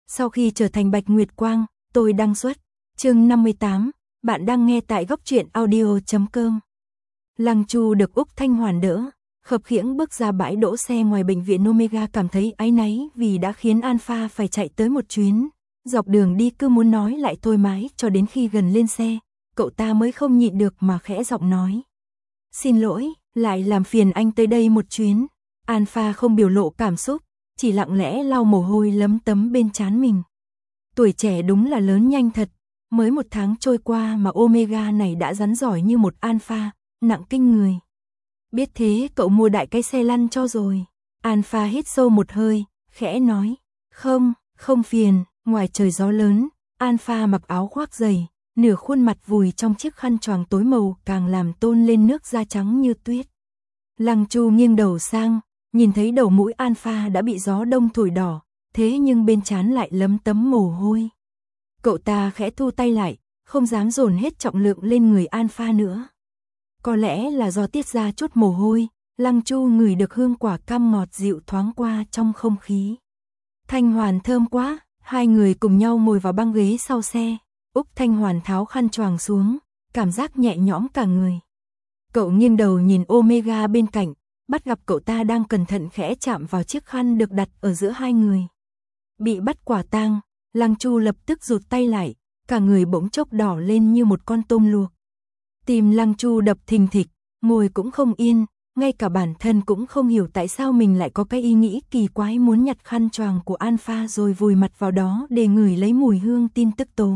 Sau khi trở thành Bạch Nguyệt Quang, tôi đăng xuất. Chương 58, bạn đang nghe tại góc truyện audio.com. Lăng Chu được Úc Thanh Hoàn đỡ, khập khiễng bước ra bãi đỗ xe ngoài bệnh viện Omega, cảm thấy áy náy vì đã khiến Alpha phải chạy tới một chuyến. Dọc đường đi cứ muốn nói lại thôi mãi, cho đến khi gần lên xe, cậu ta mới không nhịn được mà khẽ giọng nói. Xin lỗi, lại làm phiền anh tới đây một chuyến. Alpha không biểu lộ cảm xúc, chỉ lặng lẽ lau mồ hôi lấm tấm bên trán mình. Tuổi trẻ đúng là lớn nhanh thật, mới 1 tháng trôi qua mà Omega này đã rắn giỏi như một Alpha, nặng kinh người. Biết thế cậu mua đại cái xe lăn cho rồi. Alpha hít sâu một hơi, khẽ nói. Không phiền. Ngoài trời gió lớn, Alpha mặc áo khoác dày, nửa khuôn mặt vùi trong chiếc khăn choàng tối màu càng làm tôn lên nước da trắng như tuyết. Lăng Chu nghiêng đầu sang, nhìn thấy đầu mũi Alpha đã bị gió đông thổi đỏ, thế nhưng bên trán lại lấm tấm mồ hôi. Cậu ta khẽ thu tay lại, không dám dồn hết trọng lượng lên người Alpha nữa. Có lẽ là do tiết ra chút mồ hôi, Lăng Chu ngửi được hương quả cam ngọt dịu thoáng qua trong không khí. Thanh Hoàn thơm quá, hai người cùng nhau ngồi vào băng ghế sau xe. Úc Thanh Hoàn tháo khăn choàng xuống, cảm giác nhẹ nhõm cả người. Cậu nghiêng đầu nhìn Omega bên cạnh, bắt gặp cậu ta đang cẩn thận khẽ chạm vào chiếc khăn được đặt ở giữa hai người. Bị bắt quả tang, Lăng Chu lập tức rụt tay lại, cả người bỗng chốc đỏ lên như một con tôm luộc. Tim Lăng Chu đập thình thịch, ngồi cũng không yên, ngay cả bản thân cũng không hiểu tại sao mình lại có cái ý nghĩ kỳ quái muốn nhặt khăn choàng của Alpha rồi vùi mặt vào đó để ngửi lấy mùi hương tin tức tố.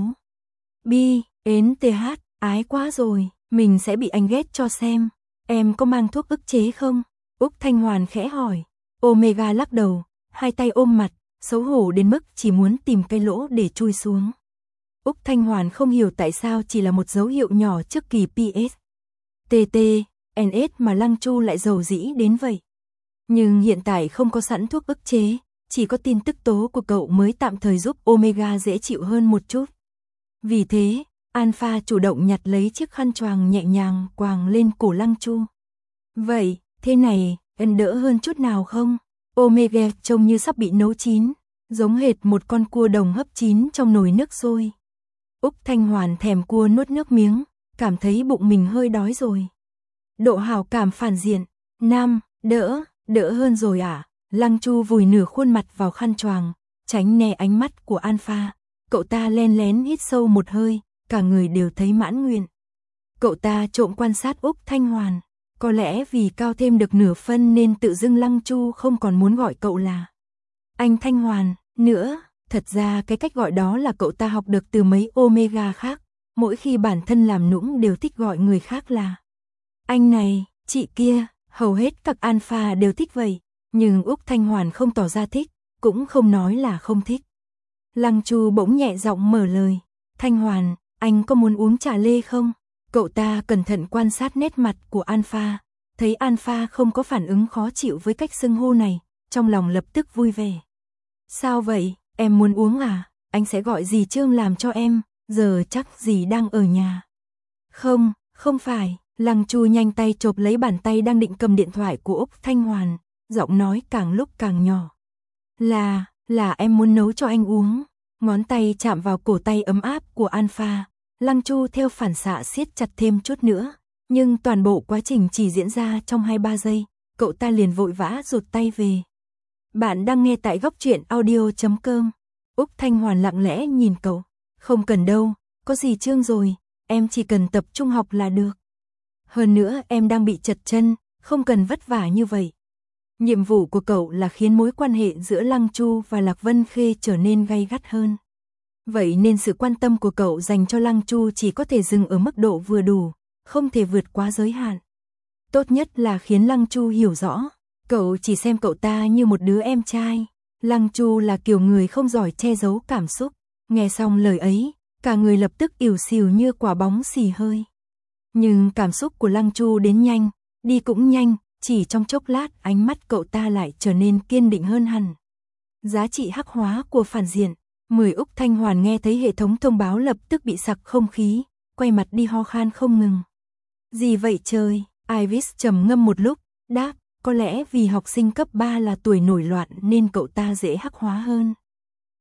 TH, ái quá rồi, mình sẽ bị anh ghét cho xem. Em có mang thuốc ức chế không? Úc Thanh Hoàn khẽ hỏi. Omega lắc đầu, hai tay ôm mặt, xấu hổ đến mức chỉ muốn tìm cái lỗ để chui xuống. Úc Thanh Hoàn không hiểu tại sao chỉ là một dấu hiệu nhỏ trước kỳ PS, TT, NS mà Lăng Chu lại giàu dĩ đến vậy. Nhưng hiện tại không có sẵn thuốc ức chế, chỉ có tin tức tố của cậu mới tạm thời giúp Omega dễ chịu hơn một chút. Vì thế, Alpha chủ động nhặt lấy chiếc khăn choàng nhẹ nhàng quàng lên cổ Lăng Chu. Vậy, thế này, em đỡ hơn chút nào không? Omega trông như sắp bị nấu chín, giống hệt một con cua đồng hấp chín trong nồi nước sôi. Úc Thanh Hoàn thèm cua nuốt nước miếng, cảm thấy bụng mình hơi đói rồi. Độ hảo cảm phản diện, nam, đỡ hơn rồi à? Lăng Chu vùi nửa khuôn mặt vào khăn choàng, tránh né ánh mắt của Alpha. Cậu ta len lén hít sâu một hơi, cả người đều thấy mãn nguyện. Cậu ta trộm quan sát Úc Thanh Hoàn, có lẽ vì cao thêm được nửa phân nên tự dưng Lăng Chu không còn muốn gọi cậu là anh Thanh Hoàn nữa. Thật ra cái cách gọi đó là cậu ta học được từ mấy Omega khác, mỗi khi bản thân làm nũng đều thích gọi người khác là anh này, chị kia, hầu hết các Alpha đều thích vậy, nhưng Úc Thanh Hoàn không tỏ ra thích, cũng không nói là không thích. Lăng Chu bỗng nhẹ giọng mở lời, Thanh Hoàn, anh có muốn uống trà lê không? Cậu ta cẩn thận quan sát nét mặt của Alpha, thấy Alpha không có phản ứng khó chịu với cách xưng hô này, trong lòng lập tức vui vẻ. Sao vậy, em muốn uống à? Anh sẽ gọi dì Trương làm cho em, giờ chắc dì đang ở nhà. Không phải. Lăng Chu nhanh tay chộp lấy bàn tay đang định cầm điện thoại của Úc Thanh Hoàn, giọng nói càng lúc càng nhỏ. Là em muốn nấu cho anh uống. Ngón tay chạm vào cổ tay ấm áp của Alpha, Lăng Chu theo phản xạ siết chặt thêm chút nữa, nhưng toàn bộ quá trình chỉ diễn ra trong 2-3 giây, cậu ta liền vội vã rụt tay về. Bạn đang nghe tại góc truyện audio.com. Úc Thanh Hoàn lặng lẽ nhìn cậu. Không cần đâu, có gì Trương rồi, em chỉ cần tập trung học là được. Hơn nữa em đang bị chật chân, không cần vất vả như vậy. Nhiệm vụ của cậu là khiến mối quan hệ giữa Lăng Chu và Lạc Vân Khê trở nên gay gắt hơn. Vậy nên sự quan tâm của cậu dành cho Lăng Chu chỉ có thể dừng ở mức độ vừa đủ, không thể vượt quá giới hạn. Tốt nhất là khiến Lăng Chu hiểu rõ, cậu chỉ xem cậu ta như một đứa em trai. Lăng Chu là kiểu người không giỏi che giấu cảm xúc, nghe xong lời ấy, cả người lập tức ỉu xìu như quả bóng xì hơi. Nhưng cảm xúc của Lăng Chu đến nhanh, đi cũng nhanh, chỉ trong chốc lát ánh mắt cậu ta lại trở nên kiên định hơn hẳn. Giá trị hắc hóa của phản diện. 10 Úc Thanh Hoàn nghe thấy hệ thống thông báo lập tức bị sặc không khí, quay mặt đi ho khan không ngừng. Gì vậy trời? Iris trầm ngâm một lúc, đáp, có lẽ vì học sinh cấp 3 là tuổi nổi loạn nên cậu ta dễ hắc hóa hơn.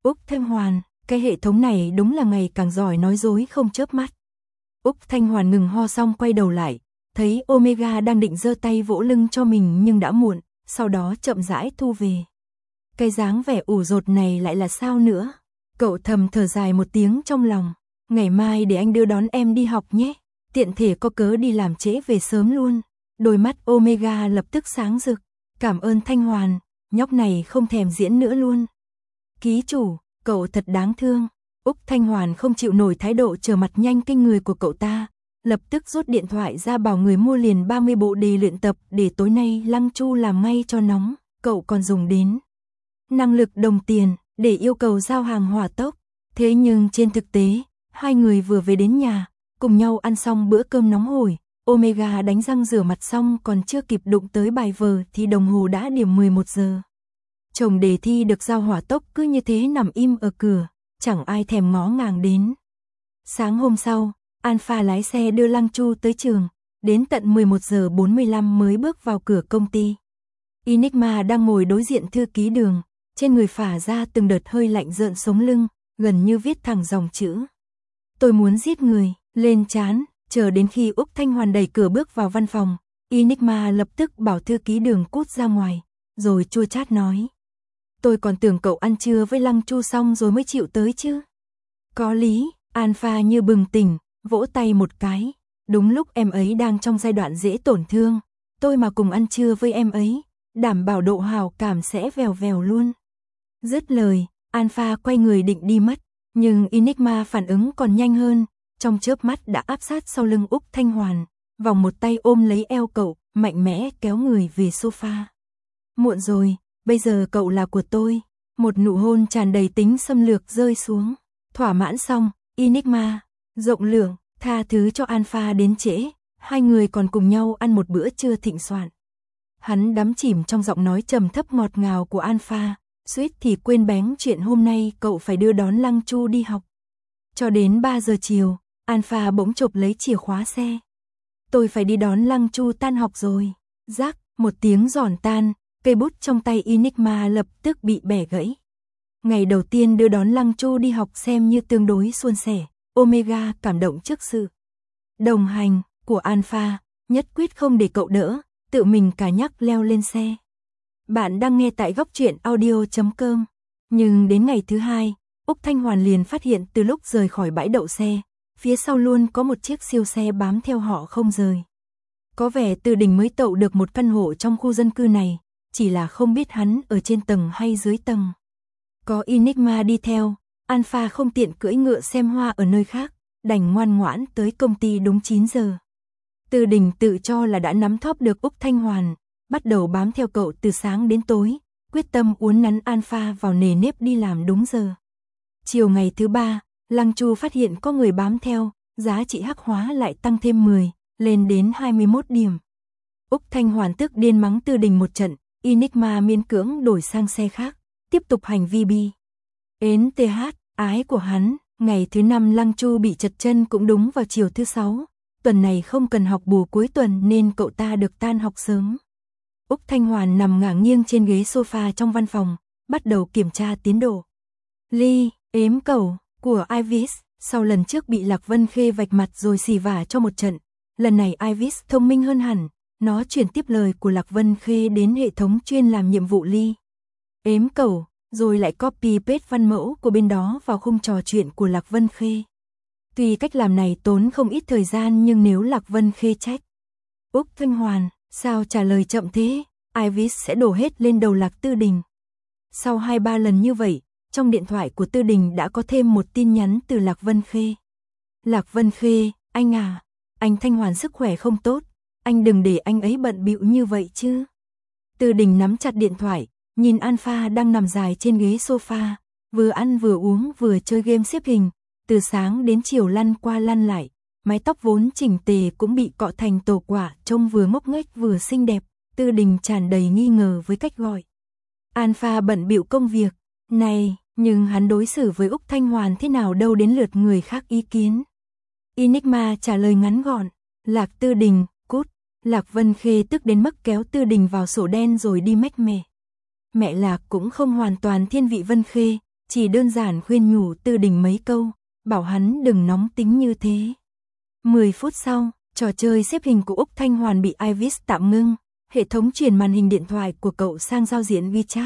Úc Thanh Hoàn, cái hệ thống này đúng là ngày càng giỏi nói dối không chớp mắt. Úc Thanh Hoàn ngừng ho xong quay đầu lại, thấy Omega đang định giơ tay vỗ lưng cho mình nhưng đã muộn, sau đó chậm rãi thu về. Cái dáng vẻ ủ rột này lại là sao nữa? Cậu thầm thở dài một tiếng trong lòng, ngày mai để anh đưa đón em đi học nhé, tiện thể có cớ đi làm trễ về sớm luôn. Đôi mắt Omega lập tức sáng rực, cảm ơn Thanh Hoàn, nhóc này không thèm diễn nữa luôn. Ký chủ, cậu thật đáng thương. Úc Thanh Hoàn không chịu nổi thái độ trở mặt nhanh kinh người của cậu ta, lập tức rút điện thoại ra bảo người mua liền 30 bộ đề luyện tập để tối nay Lăng Chu làm ngay cho nóng. Cậu còn dùng đến năng lực đồng tiền để yêu cầu giao hàng hỏa tốc. Thế nhưng trên thực tế, hai người vừa về đến nhà, cùng nhau ăn xong bữa cơm nóng hổi, Omega đánh răng rửa mặt xong còn chưa kịp đụng tới bài vở thì đồng hồ đã điểm 11 giờ. Chồng đề thi được giao hỏa tốc cứ như thế nằm im ở cửa, chẳng ai thèm ngó ngàng đến. Sáng hôm sau, Alpha lái xe đưa Lăng Chu tới trường, đến tận 11 giờ 45 mới bước vào cửa công ty. Enigma đang ngồi đối diện thư ký Đường, trên người phả ra từng đợt hơi lạnh rợn sống lưng, gần như viết thẳng dòng chữ. Tôi muốn giết người, lên trán, chờ đến khi Úc Thanh Hoàn đẩy cửa bước vào văn phòng, Enigma lập tức bảo thư ký Đường cút ra ngoài, rồi chua chát nói. Tôi còn tưởng cậu ăn trưa với Lăng Chu xong rồi mới chịu tới chứ. Có lý, Alpha như bừng tỉnh, vỗ tay một cái. Đúng lúc em ấy đang trong giai đoạn dễ tổn thương, tôi mà cùng ăn trưa với em ấy, đảm bảo độ hảo cảm sẽ vèo vèo luôn. Dứt lời, Alpha quay người định đi mất, nhưng Enigma phản ứng còn nhanh hơn, trong chớp mắt đã áp sát sau lưng Úc Thanh Hoàn, vòng một tay ôm lấy eo cậu, mạnh mẽ kéo người về sofa. Muộn rồi, bây giờ cậu là của tôi. Một nụ hôn tràn đầy tính xâm lược rơi xuống. Thỏa mãn xong, Enigma rộng lượng tha thứ cho Alpha đến trễ, hai người còn cùng nhau ăn một bữa trưa thịnh soạn. Hắn đắm chìm trong giọng nói trầm thấp ngọt ngào của Alpha, suýt thì quên bén chuyện hôm nay cậu phải đưa đón Lăng Chu đi học. Cho đến 3 giờ chiều, Alpha bỗng chộp lấy chìa khóa xe. Tôi phải đi đón Lăng Chu tan học rồi. Rắc, một tiếng giòn tan, cây bút trong tay Enigma lập tức bị bẻ gãy. Ngày đầu tiên đưa đón Lăng Chu đi học xem như tương đối suôn sẻ, Omega cảm động trước sự đồng hành của Alpha, nhất quyết không để cậu đỡ, tự mình cả nhắc leo lên xe. Bạn đang nghe tại góc truyện audio.com. Nhưng đến ngày thứ hai, Úc Thanh Hoàn liền phát hiện từ lúc rời khỏi bãi đậu xe, phía sau luôn có một chiếc siêu xe bám theo họ không rời. Có vẻ Từ Đình mới tậu được một căn hộ trong khu dân cư này, chỉ là không biết hắn ở trên tầng hay dưới tầng. Có Enigma đi theo, Alpha không tiện cưỡi ngựa xem hoa ở nơi khác, đành ngoan ngoãn tới công ty đúng 9 giờ. Từ Đình tự cho là đã nắm thóp được Úc Thanh Hoàn, bắt đầu bám theo cậu từ sáng đến tối, quyết tâm uốn nắn Alpha vào nề nếp đi làm đúng giờ. Chiều ngày thứ 3, Lăng Chu phát hiện có người bám theo, giá trị hắc hóa lại tăng thêm 10, lên đến 21 điểm. Úc Thanh Hoàn tức điên mắng Từ Đình một trận, Enigma miễn cưỡng đổi sang xe khác, tiếp tục hành vi bi. Ến TH, ái của hắn, ngày thứ 5 Lăng Chu bị trật chân cũng đúng vào chiều thứ 6, tuần này không cần học bù cuối tuần nên cậu ta được tan học sớm. Úc Thanh Hoàn nằm ngả nghiêng trên ghế sofa trong văn phòng, bắt đầu kiểm tra tiến độ. Ly, ếm cầu, của Ivis, sau lần trước bị Lạc Vân Khê vạch mặt rồi xì vả cho một trận, lần này Ivis thông minh hơn hẳn, nó chuyển tiếp lời của Lạc Vân Khê đến hệ thống chuyên làm nhiệm vụ Ly. Ếm cầu, rồi lại copy paste văn mẫu của bên đó vào khung trò chuyện của Lạc Vân Khê. Tuy cách làm này tốn không ít thời gian nhưng nếu Lạc Vân Khê trách Úc Thanh Hoàn, sao trả lời chậm thế, Ivis sẽ đổ hết lên đầu Lạc Tư Đình. Sau 2-3 lần như vậy, trong điện thoại của Tư Đình đã có thêm một tin nhắn từ Lạc Vân Khê. Lạc Vân Khê, anh à, anh Thanh Hoàn sức khỏe không tốt, anh đừng để anh ấy bận bịu như vậy chứ. Tư Đình nắm chặt điện thoại, nhìn Alpha đang nằm dài trên ghế sofa, vừa ăn vừa uống vừa chơi game xếp hình, từ sáng đến chiều lăn qua lăn lại, mái tóc vốn chỉnh tề cũng bị cọ thành tổ quả, trông vừa ngốc nghếch vừa xinh đẹp. Tư Đình tràn đầy nghi ngờ với cách gọi. Alpha bận bịu công việc này, nhưng hắn đối xử với Úc Thanh Hoàn thế nào đâu đến lượt người khác ý kiến. Enigma trả lời ngắn gọn, Lạc Tư Đình, cút. Lạc Vân Khê tức đến mức kéo Tư Đình vào sổ đen rồi đi mách mẹ. Mẹ Lạc cũng không hoàn toàn thiên vị Vân Khê, chỉ đơn giản khuyên nhủ Tư Đình mấy câu, bảo hắn đừng nóng tính như thế. 10 phút sau, trò chơi xếp hình của Úc Thanh Hoàn bị Iris tạm ngưng, hệ thống chuyển màn hình điện thoại của cậu sang giao diện WeChat.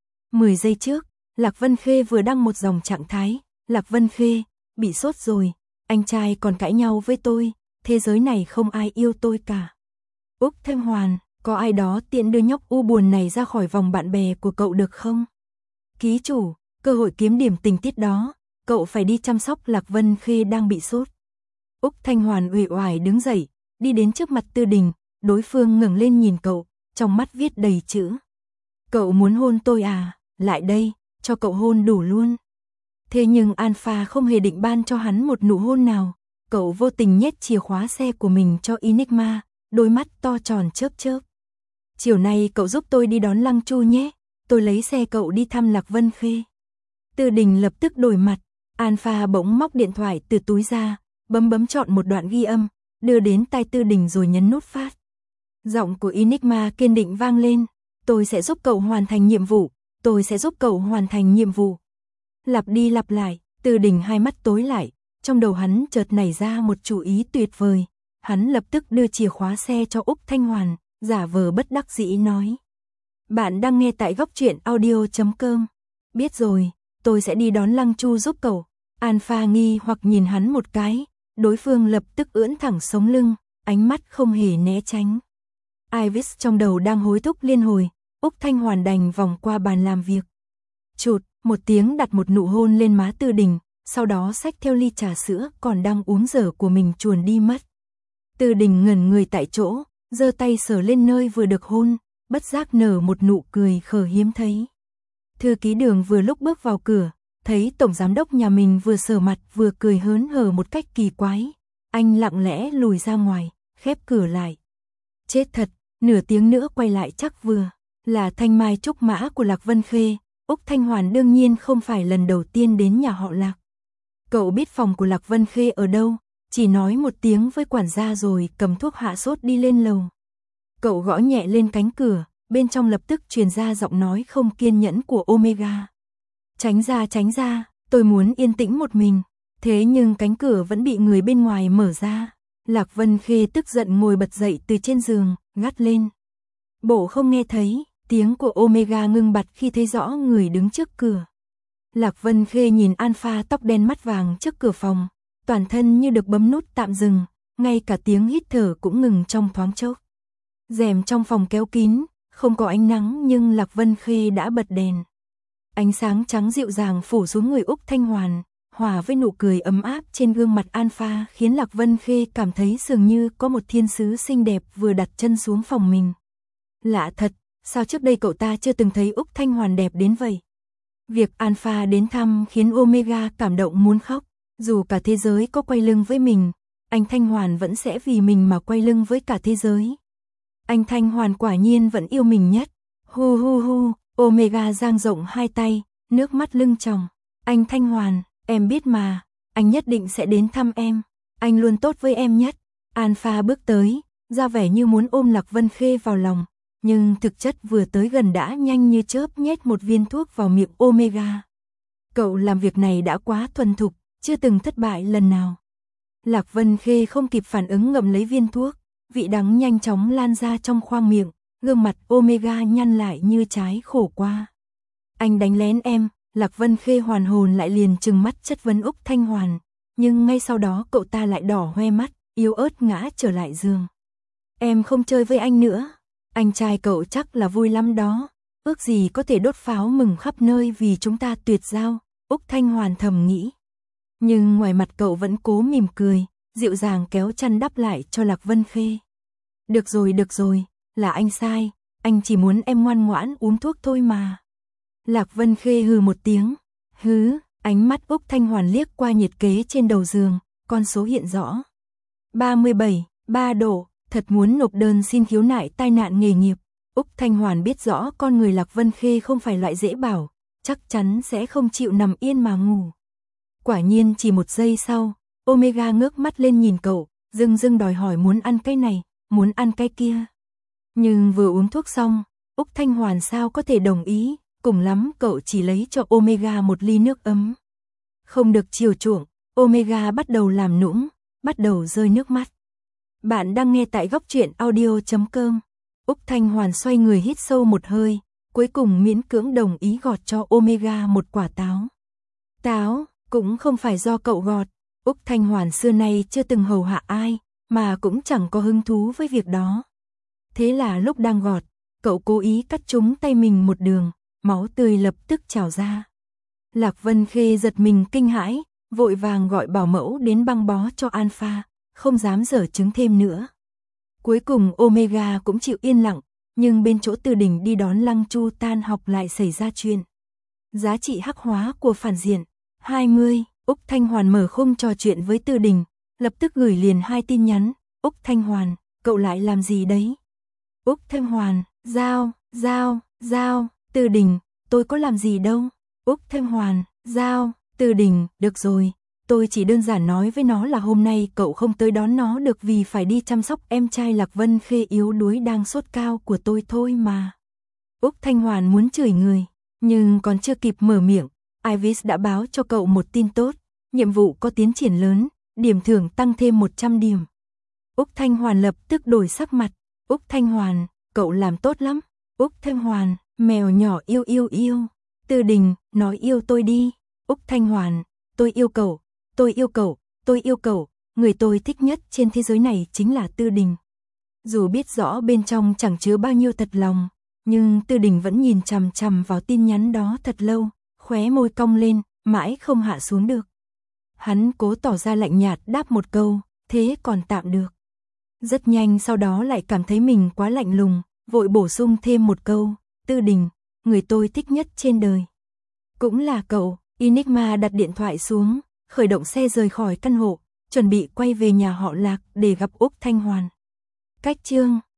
10 giây trước, Lạc Vân Khê vừa đăng một dòng trạng thái, Lạc Vân Khê, bị sốt rồi, anh trai còn cãi nhau với tôi, thế giới này không ai yêu tôi cả. Úc Thanh Hoàn, có ai đó tiện đưa nhóc u buồn này ra khỏi vòng bạn bè của cậu được không? Ký chủ, cơ hội kiếm điểm tình tiết đó, cậu phải đi chăm sóc Lạc Vân Khê đang bị sốt. Úc Thanh Hoàn uể oải đứng dậy, đi đến trước mặt Tư Đình, đối phương ngẩng lên nhìn cậu, trong mắt viết đầy chữ. Cậu muốn hôn tôi à, lại đây, cho cậu hôn đủ luôn. Thế nhưng Alpha không hề định ban cho hắn một nụ hôn nào, cậu vô tình nhét chìa khóa xe của mình cho Enigma, đôi mắt to tròn chớp chớp. Chiều nay cậu giúp tôi đi đón Lăng Chu nhé, tôi lấy xe cậu đi thăm Lạc Vân Khê. Tư Đình lập tức đổi mặt, Alpha bỗng móc điện thoại từ túi ra, bấm chọn một đoạn ghi âm, đưa đến tai Tư Đình rồi nhấn nút phát. Giọng của Enigma kiên định vang lên, tôi sẽ giúp cậu hoàn thành nhiệm vụ, tôi sẽ giúp cậu hoàn thành nhiệm vụ. Lặp đi lặp lại, Tư Đình hai mắt tối lại, trong đầu hắn chợt nảy ra một chủ ý tuyệt vời. Hắn lập tức đưa chìa khóa xe cho Úc Thanh Hoàn, giả vờ bất đắc dĩ nói. Bạn đang nghe tại Góc Truyện Audio.com. Biết rồi, tôi sẽ đi đón Lăng Chu giúp cậu. Alpha nghi hoặc nhìn hắn một cái, đối phương lập tức ưỡn thẳng sống lưng, ánh mắt không hề né tránh. Iris trong đầu đang hối thúc liên hồi, Úc Thanh Hoàn đành vòng qua bàn làm việc. Chụt, một tiếng đặt một nụ hôn lên má Tư Đình, sau đó xách theo ly trà sữa còn đang uống dở của mình chuồn đi mất. Tư Đình ngẩn người tại chỗ, giơ tay sờ lên nơi vừa được hôn, bất giác nở một nụ cười khờ hiếm thấy. Thư ký Đường vừa lúc bước vào cửa, thấy tổng giám đốc nhà mình vừa sờ mặt vừa cười hớn hở một cách kỳ quái. Anh lặng lẽ lùi ra ngoài, khép cửa lại. Chết thật, nửa tiếng nữa quay lại chắc vừa. Là thanh mai trúc mã của Lạc Vân Khê, Úc Thanh Hoàn đương nhiên không phải lần đầu tiên đến nhà họ Lạc. Cậu biết phòng của Lạc Vân Khê ở đâu, chỉ nói một tiếng với quản gia rồi cầm thuốc hạ sốt đi lên lầu. Cậu gõ nhẹ lên cánh cửa, bên trong lập tức truyền ra giọng nói không kiên nhẫn của Omega. Tránh ra, tôi muốn yên tĩnh một mình. Thế nhưng cánh cửa vẫn bị người bên ngoài mở ra. Lạc Vân Khê tức giận ngồi bật dậy từ trên giường, gắt lên. Bộ không nghe thấy, tiếng của Omega ngưng bặt khi thấy rõ người đứng trước cửa. Lạc Vân Khê nhìn Alpha tóc đen mắt vàng trước cửa phòng, toàn thân như được bấm nút tạm dừng, ngay cả tiếng hít thở cũng ngừng trong thoáng chốc. Rèm trong phòng kéo kín, không có ánh nắng nhưng Lạc Vân Khê đã bật đèn. Ánh sáng trắng dịu dàng phủ xuống người Úc Thanh Hoàn, hòa với nụ cười ấm áp trên gương mặt Alpha khiến Lạc Vân Khê cảm thấy dường như có một thiên sứ xinh đẹp vừa đặt chân xuống phòng mình. Lạ thật, sao trước đây cậu ta chưa từng thấy Úc Thanh Hoàn đẹp đến vậy? Việc Alpha đến thăm khiến Omega cảm động muốn khóc. Dù cả thế giới có quay lưng với mình, anh Thanh Hoàn vẫn sẽ vì mình mà quay lưng với cả thế giới. Anh Thanh Hoàn quả nhiên vẫn yêu mình nhất. Hu hu hu, Omega dang rộng hai tay, nước mắt lưng tròng. Anh Thanh Hoàn, em biết mà, anh nhất định sẽ đến thăm em. Anh luôn tốt với em nhất. Alpha bước tới, ra vẻ như muốn ôm Lạc Vân Khê vào lòng. Nhưng thực chất vừa tới gần đã nhanh như chớp nhét một viên thuốc vào miệng Omega. Cậu làm việc này đã quá thuần thục, chưa từng thất bại lần nào. Lạc Vân Khê không kịp phản ứng ngậm lấy viên thuốc, vị đắng nhanh chóng lan ra trong khoang miệng, gương mặt Omega nhăn lại như trái khổ qua. Anh đánh lén em, Lạc Vân Khê hoàn hồn lại liền trừng mắt chất vấn Úc Thanh Hoàn, nhưng ngay sau đó cậu ta lại đỏ hoe mắt, yếu ớt ngã trở lại giường. Em không chơi với anh nữa. Anh trai cậu chắc là vui lắm đó, ước gì có thể đốt pháo mừng khắp nơi vì chúng ta tuyệt giao, Úc Thanh Hoàn thầm nghĩ. Nhưng ngoài mặt cậu vẫn cố mỉm cười, dịu dàng kéo chăn đắp lại cho Lạc Vân Khê. Được rồi, là anh sai, anh chỉ muốn em ngoan ngoãn uống thuốc thôi mà. Lạc Vân Khê hừ một tiếng, ánh mắt Úc Thanh Hoàn liếc qua nhiệt kế trên đầu giường, con số hiện rõ. 37, 3 độ. Thật muốn nộp đơn xin khiếu nại tai nạn nghề nghiệp. Úc Thanh Hoàn biết rõ con người Lạc Vân Khê không phải loại dễ bảo, chắc chắn sẽ không chịu nằm yên mà ngủ. Quả nhiên chỉ một giây sau, Omega ngước mắt lên nhìn cậu, dưng đòi hỏi muốn ăn cái này, muốn ăn cái kia. Nhưng vừa uống thuốc xong, Úc Thanh Hoàn sao có thể đồng ý, cùng lắm cậu chỉ lấy cho Omega một ly nước ấm. Không được chiều chuộng, Omega bắt đầu làm nũng, bắt đầu rơi nước mắt. Bạn đang nghe tại Góc Truyện Audio.com. Úc Thanh Hoàn xoay người hít sâu một hơi, cuối cùng miễn cưỡng đồng ý gọt cho Omega một quả táo. Táo, cũng không phải do cậu gọt, Úc Thanh Hoàn xưa nay chưa từng hầu hạ ai, mà cũng chẳng có hứng thú với việc đó. Thế là lúc đang gọt, cậu cố ý cắt trúng tay mình một đường, máu tươi lập tức trào ra. Lạc Vân Khê giật mình kinh hãi, vội vàng gọi bảo mẫu đến băng bó cho Alpha, không dám giở trứng thêm nữa. Cuối cùng Omega cũng chịu yên lặng, nhưng bên chỗ Từ Đình đi đón Lăng Chu tan học lại xảy ra chuyện. Giá trị hắc hóa của phản diện 20, Úc Thanh Hoàn mở khung trò chuyện với Từ Đình, lập tức gửi liền 2 tin nhắn. Úc Thanh Hoàn, cậu lại làm gì đấy? Úc Thanh Hoàn, giao, Từ Đình, tôi có làm gì đâu. Úc Thanh Hoàn, giao, Từ Đình, được rồi, tôi chỉ đơn giản nói với nó là hôm nay cậu không tới đón nó được vì phải đi chăm sóc em trai Lạc Vân Khê yếu đuối đang sốt cao của tôi thôi mà. Úc Thanh Hoàn muốn chửi người, nhưng còn chưa kịp mở miệng, Ivis đã báo cho cậu một tin tốt, nhiệm vụ có tiến triển lớn, điểm thưởng tăng thêm 100 điểm. Úc Thanh Hoàn lập tức đổi sắc mặt. Úc Thanh Hoàn, cậu làm tốt lắm. Úc Thanh Hoàn, mèo nhỏ yêu. Từ Đình, nói yêu tôi đi. Úc Thanh Hoàn, tôi yêu cậu, người tôi thích nhất trên thế giới này chính là Từ Đình. Dù biết rõ bên trong chẳng chứa bao nhiêu thật lòng, nhưng Từ Đình vẫn nhìn chằm chằm vào tin nhắn đó thật lâu, khóe môi cong lên, mãi không hạ xuống được. Hắn cố tỏ ra lạnh nhạt đáp một câu, thế còn tạm được. Rất nhanh sau đó lại cảm thấy mình quá lạnh lùng, vội bổ sung thêm một câu, Từ Đình, người tôi thích nhất trên đời cũng là cậu. Enigma đặt điện thoại xuống, khởi động xe rời khỏi căn hộ, chuẩn bị quay về nhà họ Lạc để gặp Úc Thanh Hoàn. Cách chương